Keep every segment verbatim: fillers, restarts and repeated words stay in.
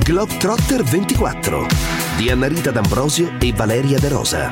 Globetrotter ventiquattro di Annarita D'Ambrosio e Valeria De Rosa.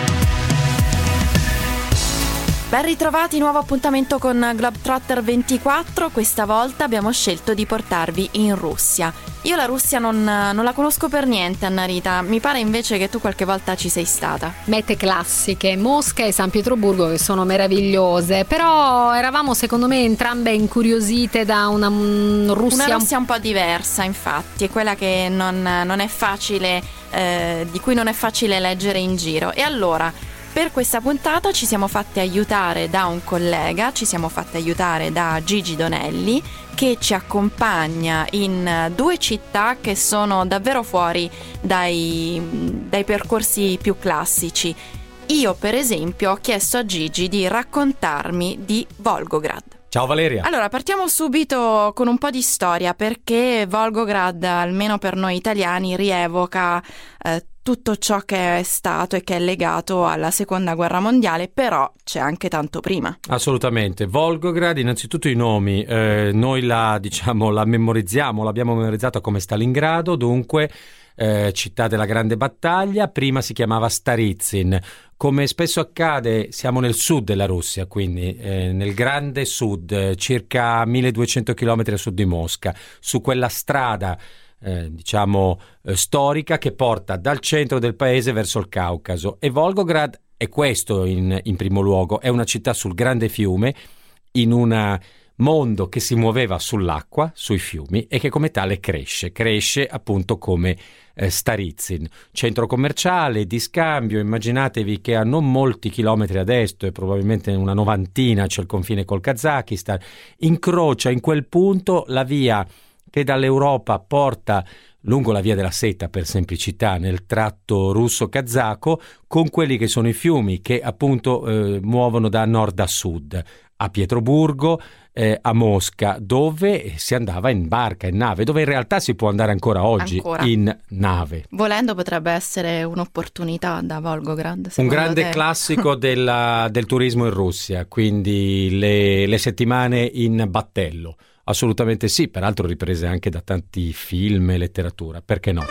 Ben ritrovati, nuovo appuntamento con Globetrotter ventiquattro. Questa volta abbiamo scelto di portarvi in Russia. Io la Russia non, non la conosco per niente, Annarita. Mi pare invece che tu qualche volta ci sei stata. Mete classiche, Mosca e San Pietroburgo, che sono meravigliose, però eravamo secondo me entrambe incuriosite da una um, Russia... Una Russia un po' diversa, infatti, è quella che non, non è facile, eh, di cui non è facile leggere in giro. E allora... Per questa puntata ci siamo fatti aiutare da un collega, ci siamo fatti aiutare da Gigi Donelli, che ci accompagna in due città che sono davvero fuori dai, dai percorsi più classici. Io, per esempio, ho chiesto a Gigi di raccontarmi di Volgograd. Ciao Valeria. Allora, partiamo subito con un po' di storia, perché Volgograd, almeno per noi italiani, rievoca eh, tutto ciò che è stato e che è legato alla seconda guerra mondiale, però c'è anche tanto prima. Assolutamente. Volgograd, innanzitutto i nomi, eh, noi la diciamo la memorizziamo, l'abbiamo memorizzata come Stalingrado, dunque eh, città della grande battaglia. Prima si chiamava Starizin. Come spesso accade, siamo nel sud della Russia, quindi eh, nel grande sud, eh, circa milleduecento chilometri a sud di Mosca, su quella strada Eh, diciamo eh, storica che porta dal centro del paese verso il Caucaso. E Volgograd è questo in, in primo luogo, è una città sul grande fiume, in un mondo che si muoveva sull'acqua, sui fiumi, e che come tale cresce, cresce appunto come eh, Starizin, centro commerciale, di scambio. Immaginatevi che a non molti chilometri ad est, e probabilmente una novantina, c'è il confine col Kazakistan, incrocia in quel punto la via che dall'Europa porta lungo la via della seta, per semplicità, nel tratto russo-kazako, con quelli che sono i fiumi che appunto eh, muovono da nord a sud, a Pietroburgo, eh, a Mosca, dove si andava in barca, in nave, dove in realtà si può andare ancora oggi ancora. in nave. Volendo potrebbe essere un'opportunità da Volgograd. Un grande te? classico della, del turismo in Russia, quindi le, le settimane in battello. Assolutamente sì, peraltro riprese anche da tanti film e letteratura, perché no?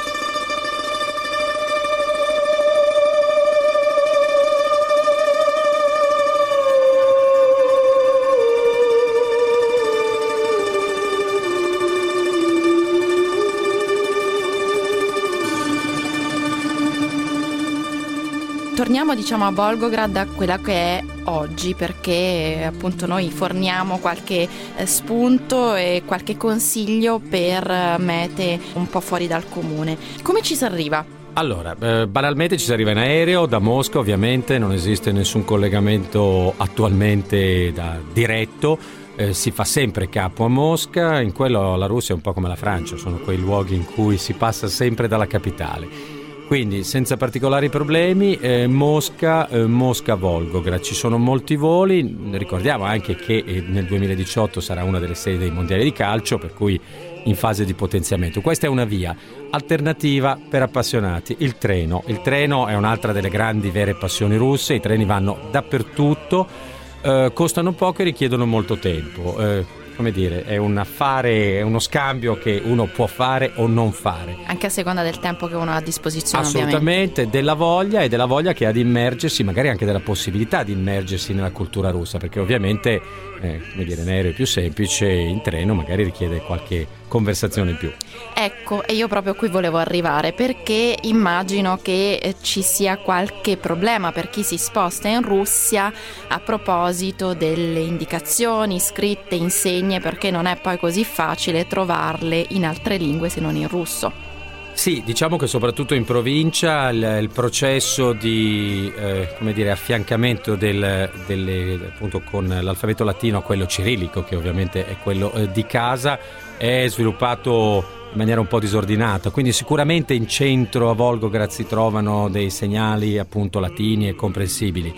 Torniamo diciamo a Volgograd, a quella che è oggi, perché appunto noi forniamo qualche eh, spunto e qualche consiglio per mete un po' fuori dal comune. Come ci si arriva? Allora, eh, banalmente ci si arriva in aereo da Mosca, ovviamente non esiste nessun collegamento attualmente da, diretto, eh, si fa sempre capo a Mosca. In quello la Russia è un po' come la Francia, sono quei luoghi in cui si passa sempre dalla capitale. Quindi senza particolari problemi, eh, Mosca, eh, Mosca-Volgograd, ci sono molti voli. Ricordiamo anche che eh, nel duemiladiciotto sarà una delle sedi dei mondiali di calcio, per cui in fase di potenziamento. Questa è una via alternativa per appassionati, il treno. Il treno è un'altra delle grandi vere passioni russe, i treni vanno dappertutto, eh, costano poco e richiedono molto tempo. Eh, come dire, è un affare, è uno scambio che uno può fare o non fare. Anche a seconda del tempo che uno ha a disposizione. Assolutamente, ovviamente. Della voglia e della voglia che ha di immergersi, magari anche della possibilità di immergersi nella cultura russa, perché ovviamente, eh, come dire, in aereo è più semplice, in treno magari richiede qualche conversazione in più. Ecco, e io proprio qui volevo arrivare, perché immagino che eh, ci sia qualche problema per chi si sposta in Russia a proposito delle indicazioni scritte, insegne, perché non è poi così facile trovarle in altre lingue se non in russo. Sì, diciamo che soprattutto in provincia il, il processo di eh, come dire, affiancamento del, delle, appunto con l'alfabeto latino a quello cirillico, che ovviamente è quello eh, di casa, è sviluppato in maniera un po' disordinata, quindi sicuramente in centro a Volgograd si trovano dei segnali appunto latini e comprensibili.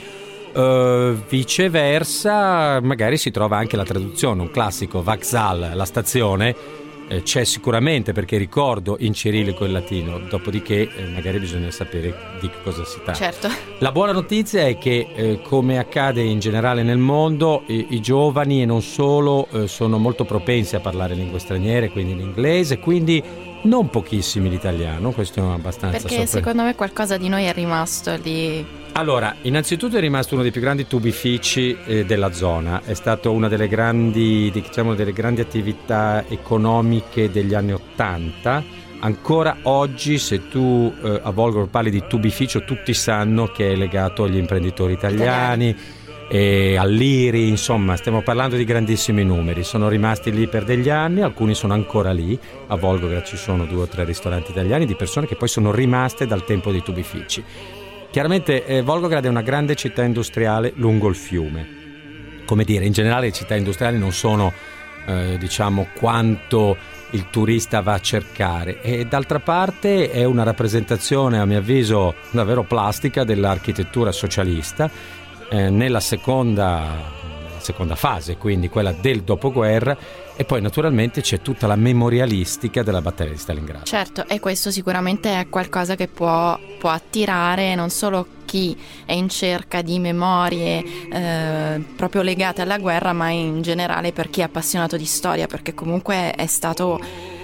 Uh, viceversa magari si trova anche la traduzione, un classico, Vokzal, la stazione, eh, c'è sicuramente, perché ricordo in cirillico e latino, dopodiché eh, magari bisogna sapere di che cosa si tratta. Certo. La buona notizia è che eh, come accade in generale nel mondo, i, i giovani e non solo eh, sono molto propensi a parlare lingue straniere, quindi l'inglese, quindi non pochissimi l'italiano, questo è abbastanza Perché sorprendente. secondo me qualcosa di noi è rimasto lì. Allora, innanzitutto è rimasto uno dei più grandi tubifici eh, della zona, è stato una delle grandi, diciamo, delle grandi attività economiche degli anni Ottanta. Ancora oggi, se tu eh, a Volgograd parli di tubificio, tutti sanno che è legato agli imprenditori italiani, italiani. E all'I R I, insomma stiamo parlando di grandissimi numeri. Sono rimasti lì per degli anni, alcuni sono ancora lì. A Volgograd ci sono due o tre ristoranti italiani di persone che poi sono rimaste dal tempo dei tubifici. Chiaramente eh, Volgograd è una grande città industriale lungo il fiume. Come dire, in generale le città industriali non sono eh, diciamo quanto il turista va a cercare, e d'altra parte è una rappresentazione, a mio avviso, davvero plastica dell'architettura socialista eh, nella seconda seconda fase, quindi quella del dopoguerra, e poi naturalmente c'è tutta la memorialistica della battaglia di Stalingrado. Certo, e questo sicuramente è qualcosa che può, può attirare non solo chi è in cerca di memorie eh, proprio legate alla guerra, ma in generale per chi è appassionato di storia, perché comunque è stato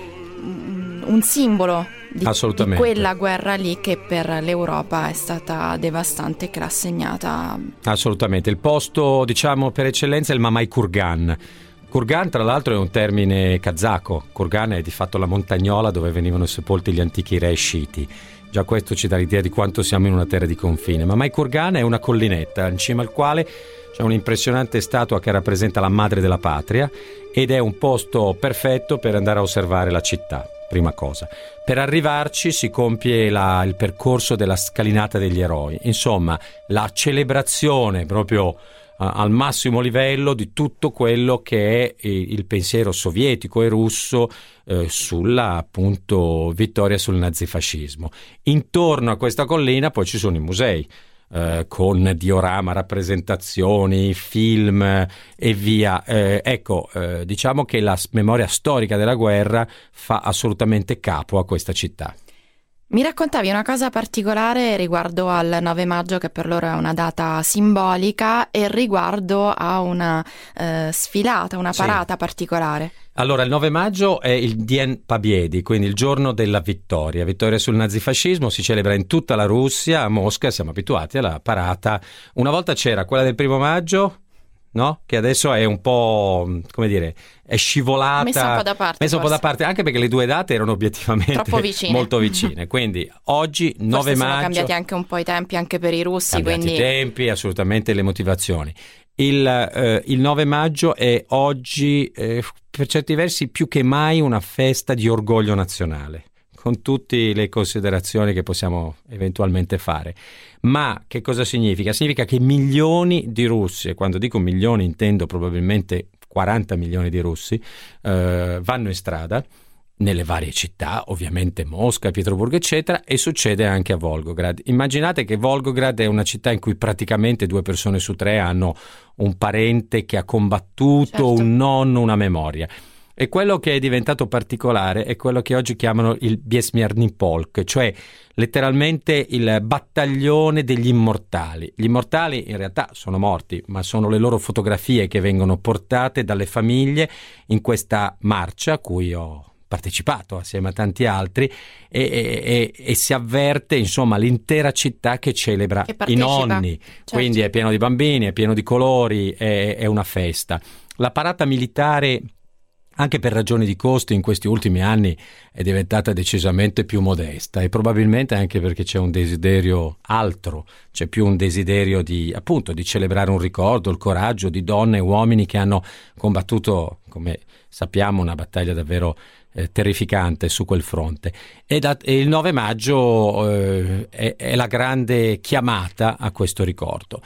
un simbolo di, di quella guerra lì che per l'Europa è stata devastante, che l'ha segnata. Assolutamente, il posto diciamo per eccellenza è il Mamai Kurgan. Kurgan tra l'altro è un termine kazako, Kurgan è di fatto la montagnola dove venivano sepolti gli antichi re sciiti. Già questo ci dà l'idea di quanto siamo in una terra di confine. Mamai Kurgan è una collinetta in cima al quale c'è un'impressionante statua che rappresenta la madre della patria ed è un posto perfetto per andare a osservare la città. Prima cosa. Per arrivarci si compie la, il percorso della scalinata degli eroi, insomma la celebrazione proprio uh, al massimo livello di tutto quello che è il pensiero sovietico e russo eh, sulla appunto vittoria sul nazifascismo. Intorno a questa collina poi ci sono i musei, Uh, con diorama, rappresentazioni, film eh, e via. Eh, ecco, eh, diciamo che la memoria storica della guerra fa assolutamente capo a questa città. Mi raccontavi una cosa particolare riguardo al nove maggio, che per loro è una data simbolica, e riguardo a una eh, sfilata, una parata sì. particolare. Allora, il nove maggio è il Dien Pabiedi, quindi il giorno della vittoria. Vittoria sul nazifascismo si celebra in tutta la Russia, a Mosca siamo abituati alla parata. Una volta c'era quella del primo maggio, no? Che adesso è un po', come dire, è scivolata, messa un po' da parte, messa un po' da parte, anche perché le due date erano obiettivamente vicine. molto vicine. Quindi oggi nove forse maggio sono cambiati anche un po' i tempi anche per i russi, cambiati quindi i tempi, assolutamente le motivazioni. Il, eh, il nove maggio è oggi eh, per certi versi più che mai una festa di orgoglio nazionale, con tutte le considerazioni che possiamo eventualmente fare. Ma che cosa significa? Significa che milioni di russi, e quando dico milioni intendo probabilmente quaranta milioni di russi, eh, vanno in strada nelle varie città, ovviamente Mosca, Pietroburgo eccetera, e succede anche a Volgograd. Immaginate che Volgograd è una città in cui praticamente due persone su tre hanno un parente che ha combattuto, certo. un nonno, una memoria. E quello che è diventato particolare è quello che oggi chiamano il Biesmierny Polk, cioè letteralmente il battaglione degli immortali. Gli immortali in realtà sono morti, ma sono le loro fotografie che vengono portate dalle famiglie in questa marcia a cui ho partecipato assieme a tanti altri e, e, e si avverte insomma l'intera città che celebra che i nonni, certo. Quindi è pieno di bambini, è pieno di colori, è, è una festa. La parata militare, anche per ragioni di costo, in questi ultimi anni è diventata decisamente più modesta, e probabilmente anche perché c'è un desiderio altro, c'è più un desiderio di appunto di celebrare un ricordo, il coraggio di donne e uomini che hanno combattuto, come sappiamo, una battaglia davvero eh, terrificante su quel fronte. E, da, e il nove maggio eh, è, è la grande chiamata a questo ricordo.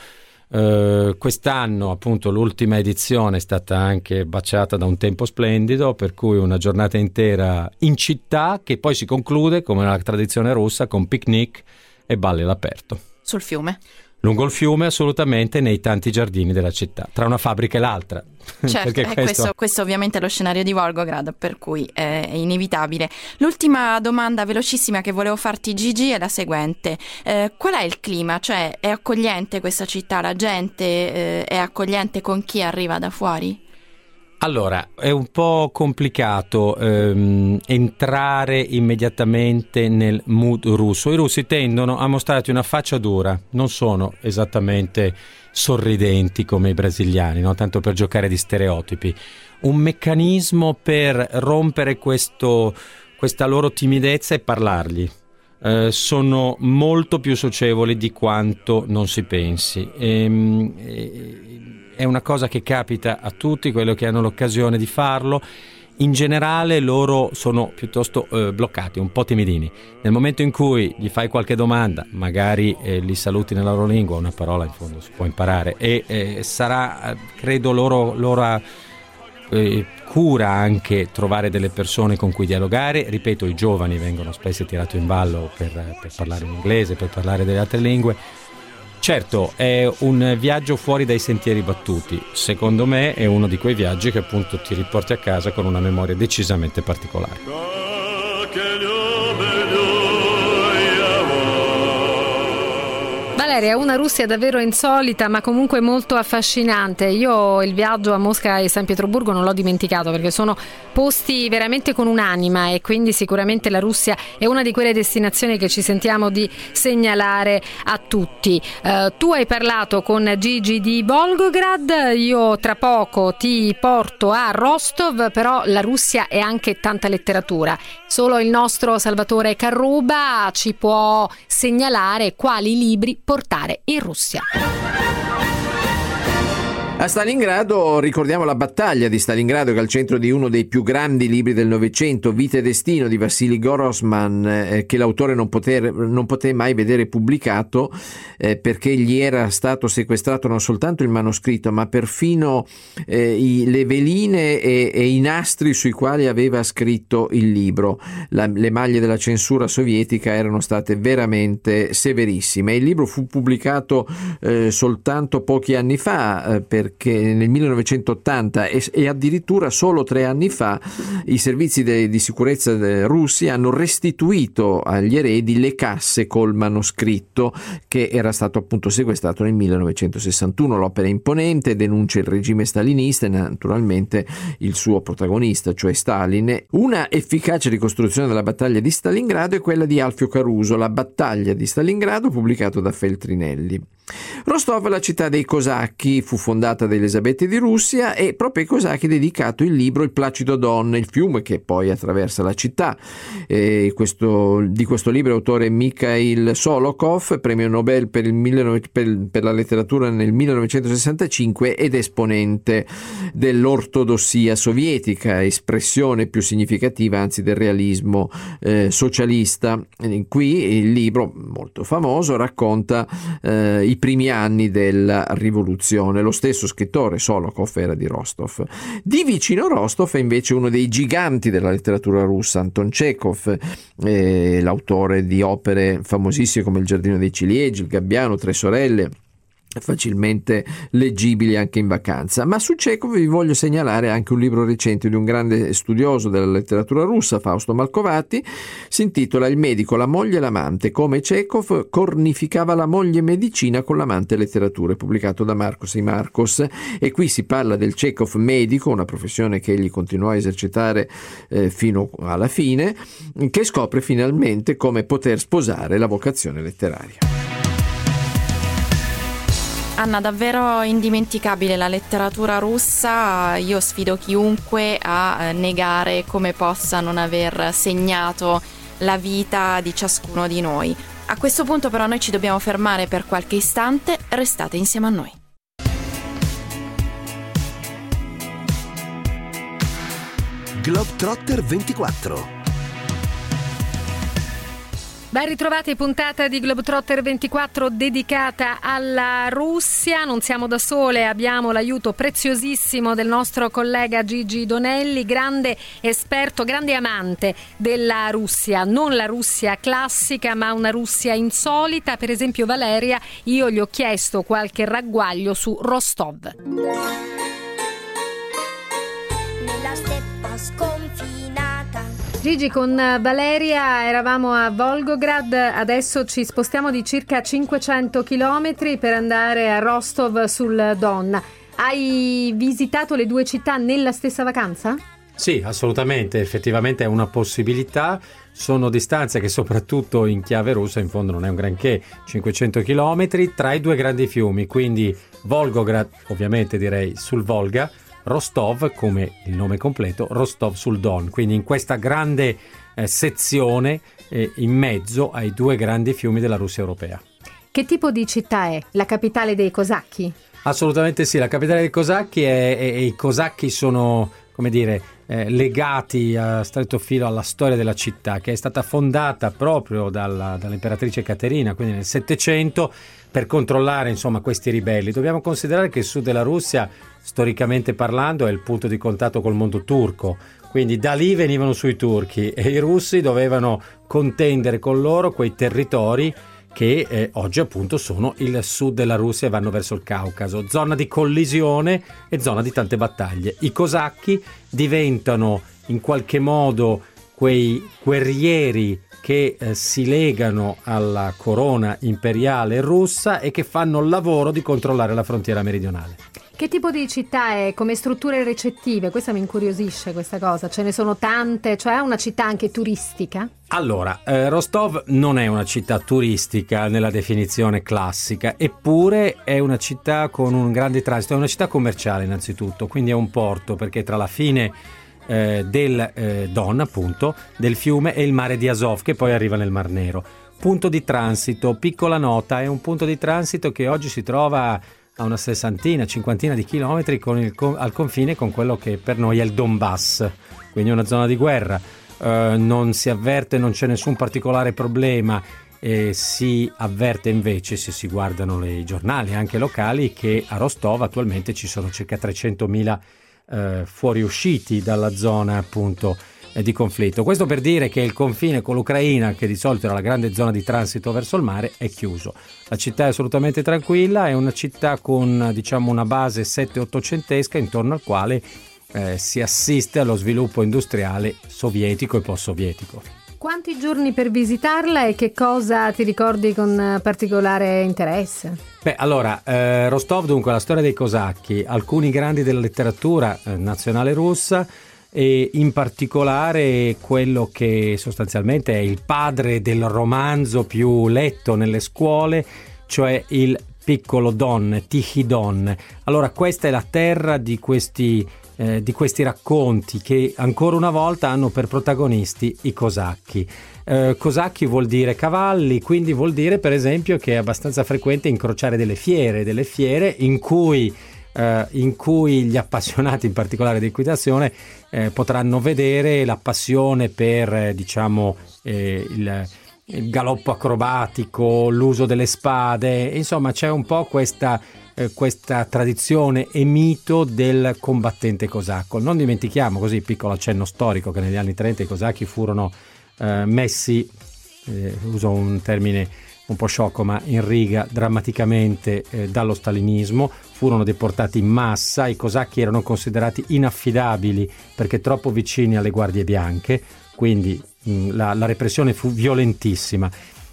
Uh, quest'anno appunto l'ultima edizione è stata anche baciata da un tempo splendido, per cui una giornata intera in città che poi si conclude, come nella tradizione russa, con picnic e balli all'aperto sul fiume. lungo il fiume, assolutamente, nei tanti giardini della città, tra una fabbrica e l'altra. Certo, Perché eh, questo... questo, questo ovviamente è lo scenario di Volgograd, per cui è inevitabile. L'ultima domanda velocissima che volevo farti, Gigi, è la seguente. Eh, qual è il clima? Cioè, è accogliente questa città? La gente eh, è accogliente con chi arriva da fuori? Allora, è un po' complicato ehm, entrare immediatamente nel mood russo. I russi tendono a mostrarti una faccia dura, non sono esattamente sorridenti come i brasiliani, no? Tanto per giocare di stereotipi. Un meccanismo per rompere questo, questa loro timidezza e parlargli. Eh, sono molto più socievoli di quanto non si pensi. E, e, è una cosa che capita a tutti quelli che hanno l'occasione di farlo. In generale loro sono piuttosto eh, bloccati, un po' timidini. Nel momento in cui gli fai qualche domanda, magari eh, li saluti nella loro lingua, una parola in fondo si può imparare, e eh, sarà, credo, loro, loro eh, cura anche trovare delle persone con cui dialogare. Ripeto, i giovani vengono spesso tirati in ballo per, per parlare in inglese, per parlare delle altre lingue. Certo, è un viaggio fuori dai sentieri battuti. Secondo me è uno di quei viaggi che appunto ti riporti a casa con una memoria decisamente particolare. Valeria, è una Russia davvero insolita ma comunque molto affascinante. Io il viaggio a Mosca e San Pietroburgo non l'ho dimenticato, perché sono posti veramente con un'anima, e quindi sicuramente la Russia è una di quelle destinazioni che ci sentiamo di segnalare a tutti. Uh, tu hai parlato con Gigi di Volgograd, io tra poco ti porto a Rostov, però la Russia è anche tanta letteratura. Solo il nostro Salvatore Carruba ci può segnalare quali libri portare in Russia. A Stalingrado ricordiamo la battaglia di Stalingrado, che è al centro di uno dei più grandi libri del Novecento, Vita e destino di Vassili Grossman, eh, che l'autore non poté, non poté mai vedere pubblicato eh, perché gli era stato sequestrato non soltanto il manoscritto, ma perfino eh, i, le veline e, e i nastri sui quali aveva scritto il libro. La, le maglie della censura sovietica erano state veramente severissime. Il libro fu pubblicato eh, soltanto pochi anni fa, eh, per perché nel millenovecentottanta e, e addirittura solo tre anni fa i servizi de, di sicurezza russi hanno restituito agli eredi le casse col manoscritto che era stato appunto sequestrato nel millenovecentosessantuno. L'opera è imponente, denuncia il regime stalinista e naturalmente il suo protagonista, cioè Stalin. Una efficace ricostruzione della battaglia di Stalingrado è quella di Alfio Caruso, La battaglia di Stalingrado, pubblicato da Feltrinelli. Rostov, la città dei cosacchi, fu fondata da Elisabetta di Russia e proprio ai cosacchi è dedicato il libro Il Placido Don, il fiume che poi attraversa la città. E questo, di questo libro è autore Mikhail Solokhov, premio Nobel per, il millenovecento, per, per la letteratura nel millenovecentosessantacinque ed esponente dell'ortodossia sovietica, espressione più significativa anzi del realismo eh, socialista. E qui il libro, molto famoso, racconta eh, i primi anni della rivoluzione. Lo stesso scrittore Solokhov era di Rostov. Di vicino Rostov è invece uno dei giganti della letteratura russa, Anton Chekhov, eh, l'autore di opere famosissime come Il giardino dei ciliegi, Il gabbiano, Tre sorelle, facilmente leggibili anche in vacanza. Ma su Chekhov vi voglio segnalare anche un libro recente di un grande studioso della letteratura russa, Fausto Malcovati. Si intitola Il medico, la moglie e l'amante, come Chekhov cornificava la moglie medicina con l'amante letteratura, pubblicato da Marcos e Marcos. E qui si parla del Chekhov medico, una professione che egli continuò a esercitare eh, fino alla fine, che scopre finalmente come poter sposare la vocazione letteraria. Anna, davvero indimenticabile la letteratura russa. Io sfido chiunque a negare come possa non aver segnato la vita di ciascuno di noi. A questo punto però noi ci dobbiamo fermare per qualche istante, restate insieme a noi. Globetrotter ventiquattro. Ben ritrovati, puntata di Globetrotter ventiquattro dedicata alla Russia. Non siamo da sole, abbiamo l'aiuto preziosissimo del nostro collega Gigi Donelli, grande esperto, grande amante della Russia, non la Russia classica ma una Russia insolita. Per esempio Valeria, io gli ho chiesto qualche ragguaglio su Rostov. Nella steppa sconfinata. Gigi, con Valeria eravamo a Volgograd, adesso ci spostiamo di circa cinquecento chilometri per andare a Rostov sul Don. Hai visitato le due città nella stessa vacanza? Sì, assolutamente, effettivamente è una possibilità. Sono distanze che soprattutto in chiave russa in fondo non è un granché, cinquecento chilometri tra i due grandi fiumi, quindi Volgograd ovviamente direi sul Volga, Rostov, come il nome completo, Rostov sul Don, quindi in questa grande eh, sezione eh, in mezzo ai due grandi fiumi della Russia europea. Che tipo di città è? La capitale dei cosacchi? Assolutamente sì, la capitale dei cosacchi è, e, e i cosacchi sono, come dire, eh, legati a stretto filo alla storia della città, che è stata fondata proprio dalla, dall'imperatrice Caterina, quindi nel Settecento, per controllare insomma questi ribelli. Dobbiamo considerare che il sud della Russia, storicamente parlando, è il punto di contatto col mondo turco, quindi da lì venivano su i turchi e i russi dovevano contendere con loro quei territori che eh, oggi appunto sono il sud della Russia e vanno verso il Caucaso, zona di collisione e zona di tante battaglie. I cosacchi diventano in qualche modo quei guerrieri che eh, si legano alla corona imperiale russa e che fanno il lavoro di controllare la frontiera meridionale. Che tipo di città è? Come strutture recettive? Questa mi incuriosisce, questa cosa. Ce ne sono tante, cioè è una città anche turistica? Allora, eh, Rostov non è una città turistica nella definizione classica, eppure è una città con un grande transito, è una città commerciale innanzitutto, quindi è un porto, perché tra la fine eh, del eh, Don, appunto, del fiume e il mare di Azov, che poi arriva nel Mar Nero. Punto di transito, piccola nota, è un punto di transito che oggi si trova a una sessantina, cinquantina di chilometri con il, al confine con quello che per noi è il Donbass, quindi una zona di guerra. Uh, non si avverte, non c'è nessun particolare problema, e si avverte invece, se si guardano i giornali anche locali, che a Rostov attualmente ci sono circa trecentomila uh, fuoriusciti dalla zona appunto eh, di conflitto. Questo per dire che il confine con l'Ucraina, che di solito era la grande zona di transito verso il mare, è chiuso. La città è assolutamente tranquilla, è una città con diciamo una base sette-ottocentesca intorno al quale Eh, si assiste allo sviluppo industriale sovietico e post-sovietico. Quanti giorni per visitarla e che cosa ti ricordi con particolare interesse? Beh, allora, eh, Rostov, dunque, la storia dei cosacchi, alcuni grandi della letteratura eh, nazionale russa, e in particolare quello che sostanzialmente è il padre del romanzo più letto nelle scuole, cioè il Piccolo Don, Tichий Don. Allora, questa è la terra di questi Eh, di questi racconti che ancora una volta hanno per protagonisti i cosacchi. Eh, cosacchi vuol dire cavalli, quindi vuol dire per esempio che è abbastanza frequente incrociare delle fiere, delle fiere in cui, eh, in cui gli appassionati in particolare di equitazione eh, potranno vedere la passione per eh, diciamo eh, il il galoppo acrobatico, l'uso delle spade, insomma c'è un po' questa, eh, questa tradizione e mito del combattente cosacco. Non dimentichiamo, così piccolo accenno storico, che negli anni trenta i cosacchi furono eh, messi, eh, uso un termine un po' sciocco, ma in riga drammaticamente eh, dallo stalinismo, furono deportati in massa, i cosacchi erano considerati inaffidabili perché troppo vicini alle guardie bianche, quindi La, la repressione fu violentissima.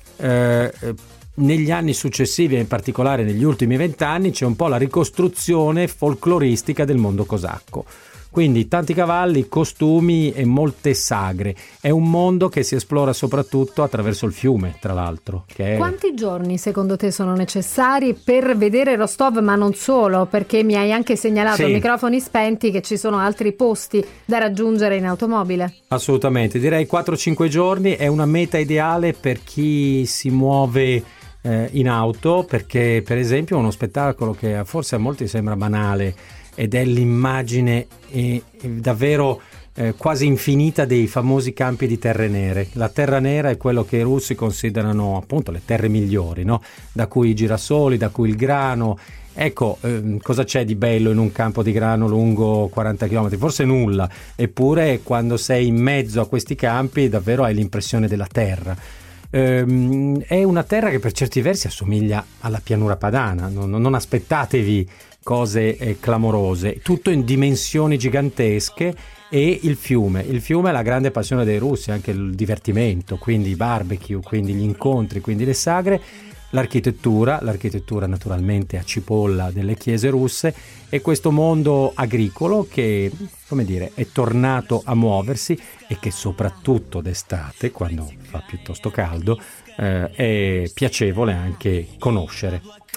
Eh, negli anni successivi, e in particolare negli ultimi vent'anni, c'è un po' la ricostruzione folcloristica del mondo cosacco. Quindi tanti cavalli, costumi e molte sagre. È un mondo che si esplora soprattutto attraverso il fiume, tra l'altro. Che è... Quanti giorni secondo te sono necessari per vedere Rostov, ma non solo? Perché mi hai anche segnalato a sì. microfoni spenti che ci sono altri posti da raggiungere in automobile. Assolutamente, direi quattro cinque giorni è una meta ideale per chi si muove eh, in auto, perché per esempio uno spettacolo che forse a molti sembra banale ed è l'immagine eh, davvero eh, quasi infinita dei famosi campi di terre nere. La terra nera è quello che i russi considerano appunto le terre migliori, no? Da cui i girasoli, da cui il grano. Ecco, ehm, cosa c'è di bello in un campo di grano lungo quaranta chilometri? Forse nulla, eppure quando sei in mezzo a questi campi davvero hai l'impressione della terra. Ehm, è una terra che per certi versi assomiglia alla pianura padana, non, non aspettatevi cose eh, clamorose, tutto in dimensioni gigantesche. E il fiume, il fiume è la grande passione dei russi, anche il divertimento, quindi i barbecue, quindi gli incontri, quindi le sagre. L'architettura, l'architettura naturalmente a cipolla delle chiese russe, e questo mondo agricolo che, come dire, è tornato a muoversi e che soprattutto d'estate, quando fa piuttosto caldo, eh, è piacevole anche conoscere.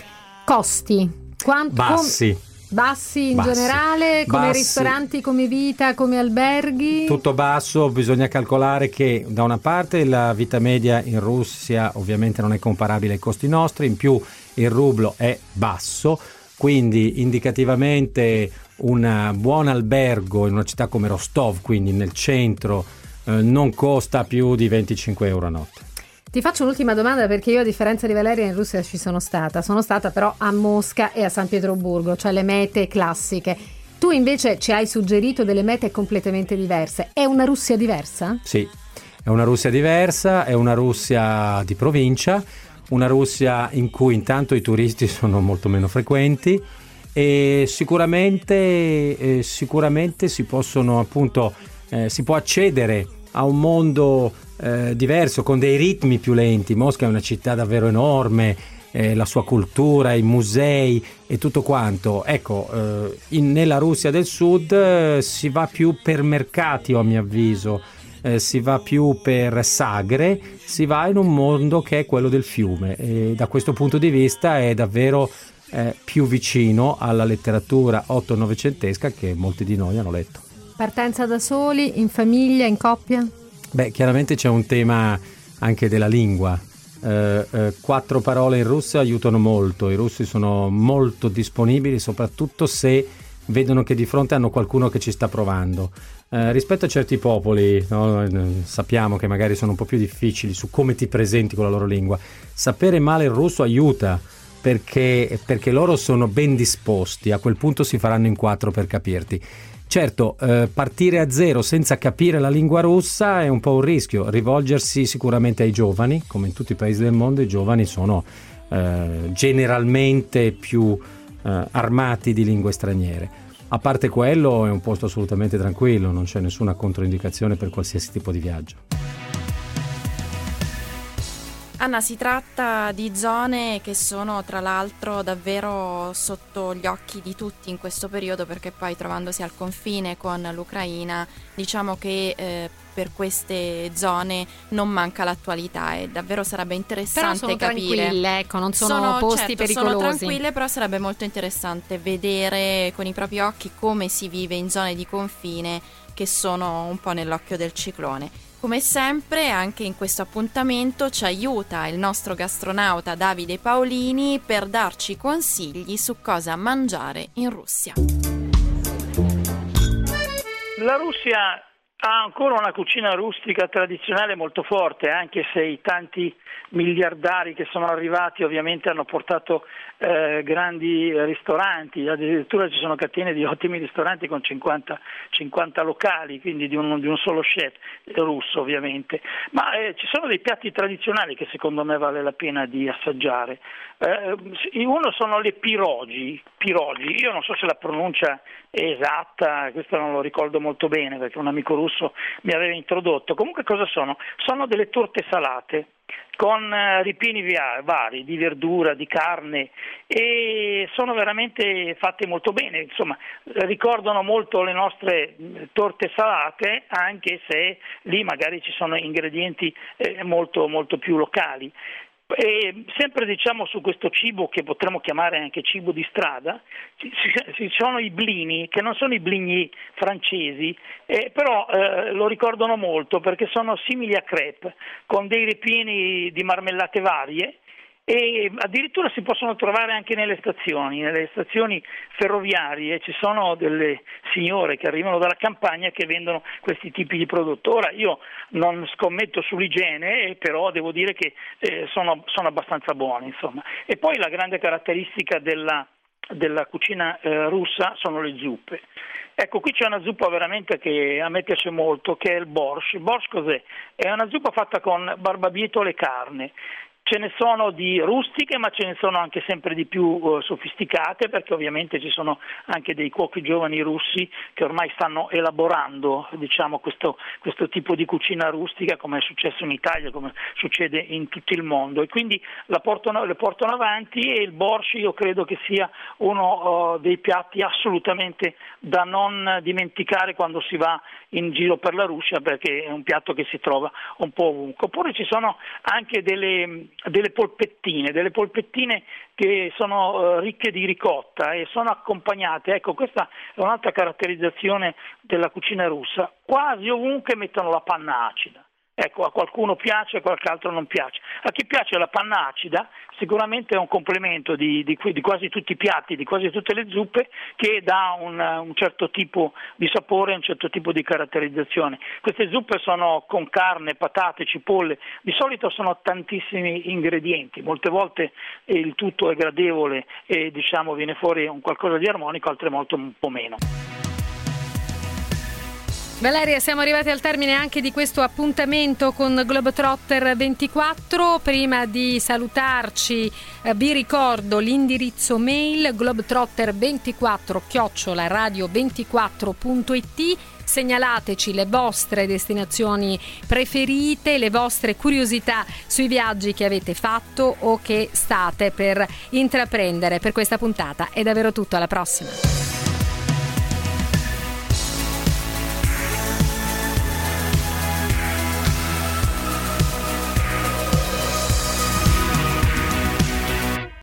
Costi? Quanto, Bassi. Com- bassi in Bassi. generale, come Bassi. ristoranti, come vita, come alberghi? Tutto basso, bisogna calcolare che da una parte la vita media in Russia ovviamente non è comparabile ai costi nostri, in più il rublo è basso, quindi indicativamente un buon albergo in una città come Rostov, quindi nel centro, eh, non costa più di venticinque euro a notte. Ti faccio un'ultima domanda, perché io, a differenza di Valeria, in Russia ci sono stata. Sono stata però a Mosca e a San Pietroburgo, cioè le mete classiche. Tu invece ci hai suggerito delle mete completamente diverse. È una Russia diversa? Sì, è una Russia diversa, è una Russia di provincia, una Russia in cui intanto i turisti sono molto meno frequenti e sicuramente, eh, sicuramente si possono appunto, eh, si può accedere a un mondo eh, diverso, con dei ritmi più lenti. Mosca è una città davvero enorme, eh, la sua cultura, i musei e tutto quanto. Ecco, eh, in, nella Russia del Sud eh, si va più per mercati, a mio avviso, eh, si va più per sagre, si va in un mondo che è quello del fiume, e da questo punto di vista è davvero eh, più vicino alla letteratura otto-novecentesca che molti di noi hanno letto. Partenza da soli, in famiglia, in coppia? Beh, chiaramente c'è un tema anche della lingua. Eh, eh, quattro parole in russo aiutano molto. I russi sono molto disponibili, soprattutto se vedono che di fronte hanno qualcuno che ci sta provando. Eh, rispetto a certi popoli, no, sappiamo che magari sono un po' più difficili su come ti presenti con la loro lingua. Sapere male il russo aiuta, perché, perché loro sono ben disposti. A quel punto si faranno in quattro per capirti. Certo, eh, partire a zero senza capire la lingua russa è un po' un rischio. Rivolgersi sicuramente ai giovani, come in tutti i paesi del mondo. I giovani sono eh, generalmente più eh, armati di lingue straniere. A parte quello, è un posto assolutamente tranquillo, non c'è nessuna controindicazione per qualsiasi tipo di viaggio. Anna, si tratta di zone che sono tra l'altro davvero sotto gli occhi di tutti in questo periodo, perché poi, trovandosi al confine con l'Ucraina, diciamo che eh, per queste zone non manca l'attualità, e davvero sarebbe interessante però sono capire. Tranquille, ecco, non sono, sono posti certo, pericolosi. Sono tranquille, però sarebbe molto interessante vedere con i propri occhi come si vive in zone di confine che sono un po' nell'occhio del ciclone. Come sempre, anche in questo appuntamento ci aiuta il nostro gastronauta Davide Paolini per darci consigli su cosa mangiare in Russia. La Russia ha ancora una cucina rustica tradizionale molto forte, anche se i tanti miliardari che sono arrivati ovviamente hanno portato eh, grandi ristoranti, addirittura ci sono catene di ottimi ristoranti con cinquanta, cinquanta locali, quindi di un, di un solo chef russo ovviamente, ma eh, ci sono dei piatti tradizionali che secondo me vale la pena di assaggiare. Eh, uno sono le pirogi, pirogi, io non so se la pronuncia è esatta, questo non lo ricordo molto bene perché un amico russo mi aveva introdotto. Comunque cosa sono? Sono delle torte salate con ripieni vari di verdura, di carne, e sono veramente fatte molto bene, insomma ricordano molto le nostre torte salate, anche se lì magari ci sono ingredienti eh, molto, molto più locali. E sempre diciamo su questo cibo che potremmo chiamare anche cibo di strada, ci, ci sono i blini, che non sono i blini francesi, eh, però eh, lo ricordano molto perché sono simili a crepe, con dei ripieni di marmellate varie, e addirittura si possono trovare anche nelle stazioni, nelle stazioni ferroviarie ci sono delle signore che arrivano dalla campagna che vendono questi tipi di prodotti. Ora io non scommetto sull'igiene, però devo dire che eh, sono, sono abbastanza buoni, insomma. E poi la grande caratteristica della, della cucina eh, russa sono le zuppe. Ecco, qui c'è una zuppa veramente che a me piace molto, che è il borscht. Il borscht cos'è? È una zuppa fatta con barbabietole e carne. Ce ne sono di rustiche, ma ce ne sono anche sempre di più uh, sofisticate, perché ovviamente ci sono anche dei cuochi giovani russi che ormai stanno elaborando, diciamo, questo, questo tipo di cucina rustica, come è successo in Italia, come succede in tutto il mondo, e quindi la portano, le portano avanti, e il borscht io credo che sia uno uh, dei piatti assolutamente da non dimenticare quando si va in giro per la Russia, perché è un piatto che si trova un po' ovunque. Oppure ci sono anche delle delle polpettine, delle polpettine che sono uh, ricche di ricotta e sono accompagnate, ecco, questa è un'altra caratterizzazione della cucina russa, quasi ovunque mettono la panna acida. Ecco, a qualcuno piace, a qualche altro non piace. A chi piace la panna acida sicuramente è un complemento di, di, di quasi tutti i piatti, di quasi tutte le zuppe, che dà un, un certo tipo di sapore, un certo tipo di caratterizzazione. Queste zuppe sono con carne, patate, cipolle, di solito sono tantissimi ingredienti, molte volte il tutto è gradevole e diciamo viene fuori un qualcosa di armonico, altre volte un po' meno. Valeria, siamo arrivati al termine anche di questo appuntamento con Globetrotter ventiquattro. Prima di salutarci eh, vi ricordo l'indirizzo mail globetrotter ventiquattro chiocciola radio ventiquattro punto it. Segnalateci le vostre destinazioni preferite, le vostre curiosità sui viaggi che avete fatto o che state per intraprendere. Per questa puntata è davvero tutto, alla prossima.